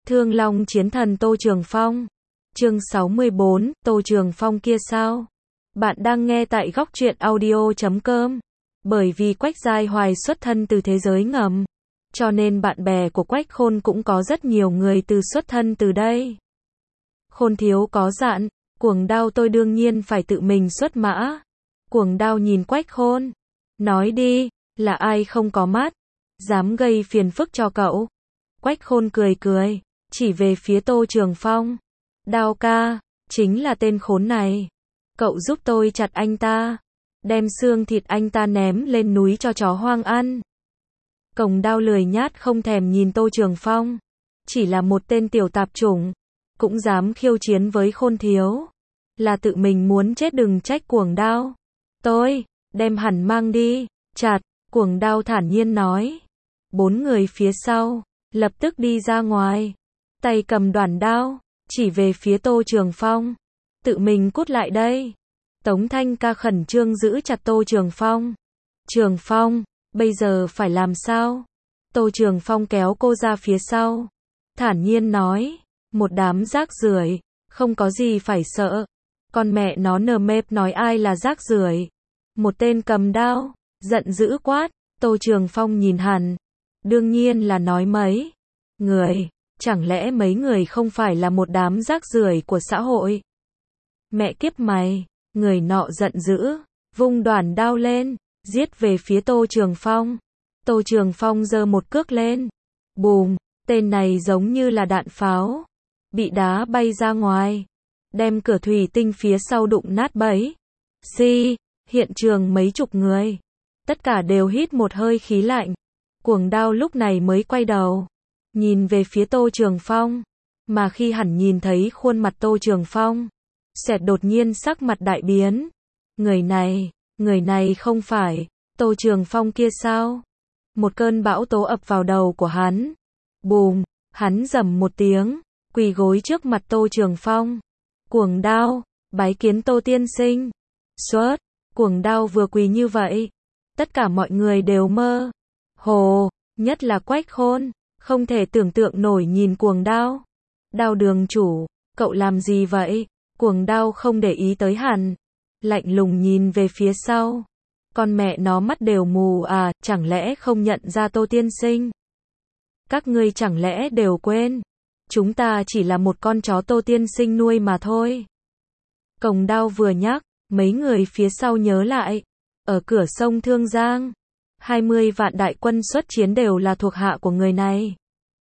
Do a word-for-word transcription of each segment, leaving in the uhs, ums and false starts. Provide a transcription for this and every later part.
Thương Long chiến thần Tô Trường Phong. Chương sáu mươi bốn, Tô Trường Phong kia sao? Bạn đang nghe tại góc truyện audio chấm com. Bởi vì Quách Giai Hoài xuất thân từ thế giới ngầm, cho nên bạn bè của Quách Khôn cũng có rất nhiều người từ xuất thân từ đây. Khôn thiếu có dặn, cuồng đao tôi đương nhiên phải tự mình xuất mã. Cuồng đao nhìn Quách Khôn, nói đi, là ai không có mắt, dám gây phiền phức cho cậu? Quách Khôn cười cười, chỉ về phía Tô Trường Phong. Đao ca, chính là tên khốn này. Cậu giúp tôi chặt anh ta, đem xương thịt anh ta ném lên núi cho chó hoang ăn. Cổng đao lười nhát không thèm nhìn Tô Trường Phong. Chỉ là một tên tiểu tạp chủng, cũng dám khiêu chiến với Khôn thiếu. Là tự mình muốn chết, đừng trách cuồng đao. Tôi, đem hẳn mang đi, chặt, cuồng đao thản nhiên nói. Bốn người phía sau, lập tức đi ra ngoài. Tay cầm đoản đao, chỉ về phía Tô Trường Phong. Tự mình cút lại đây. Tống Thanh Ca khẩn trương giữ chặt Tô Trường Phong. Trường Phong, bây giờ phải làm sao? Tô Trường Phong kéo cô ra phía sau. Thản nhiên nói, một đám rác rưởi, không có gì phải sợ. Con mẹ nó nờ mép nói ai là rác rưởi. Một tên cầm đao, giận dữ quát. Tô Trường Phong nhìn hẳn. Đương nhiên là nói mấy người, chẳng lẽ mấy người không phải là một đám rác rưởi của xã hội? Mẹ kiếp mày, người nọ giận dữ, vung đoản đao lên, giết về phía Tô Trường Phong. Tô Trường Phong giơ một cước lên, bùm, tên này giống như là đạn pháo, bị đá bay ra ngoài, đem cửa thủy tinh phía sau đụng nát bấy. Xi, hiện trường mấy chục người, tất cả đều hít một hơi khí lạnh. Cuồng đao lúc này mới quay đầu, nhìn về phía Tô Trường Phong, mà khi hẳn nhìn thấy khuôn mặt Tô Trường Phong, xẹt đột nhiên sắc mặt đại biến. Người này, người này không phải Tô Trường Phong kia sao? Một cơn bão tố ập vào đầu của hắn. Bùm, hắn rầm một tiếng, quỳ gối trước mặt Tô Trường Phong. Cuồng đao, bái kiến Tô tiên sinh. Xuất, cuồng đao vừa quỳ như vậy, tất cả mọi người đều mơ hồ, nhất là Quách Khôn, không thể tưởng tượng nổi nhìn cuồng đao. Đao đường chủ, cậu làm gì vậy? Cuồng đao không để ý tới hắn, lạnh lùng nhìn về phía sau. Con mẹ nó mắt đều mù à, chẳng lẽ không nhận ra Tô tiên sinh? Các ngươi chẳng lẽ đều quên, chúng ta chỉ là một con chó Tô tiên sinh nuôi mà thôi. Cổng đao vừa nhắc, mấy người phía sau nhớ lại, ở cửa sông Thương Giang, hai mươi vạn đại quân xuất chiến đều là thuộc hạ của người này.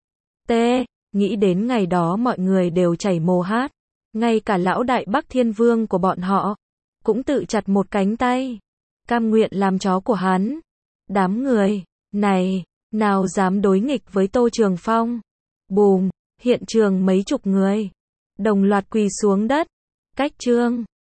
T, nghĩ đến ngày đó mọi người đều chảy mồ hát, ngay cả lão đại Bắc Thiên Vương của bọn họ, cũng tự chặt một cánh tay, cam nguyện làm chó của hắn. Đám người này, nào dám đối nghịch với Tô Trường Phong. Bùm, hiện trường mấy chục người đồng loạt quỳ xuống đất. Cách chương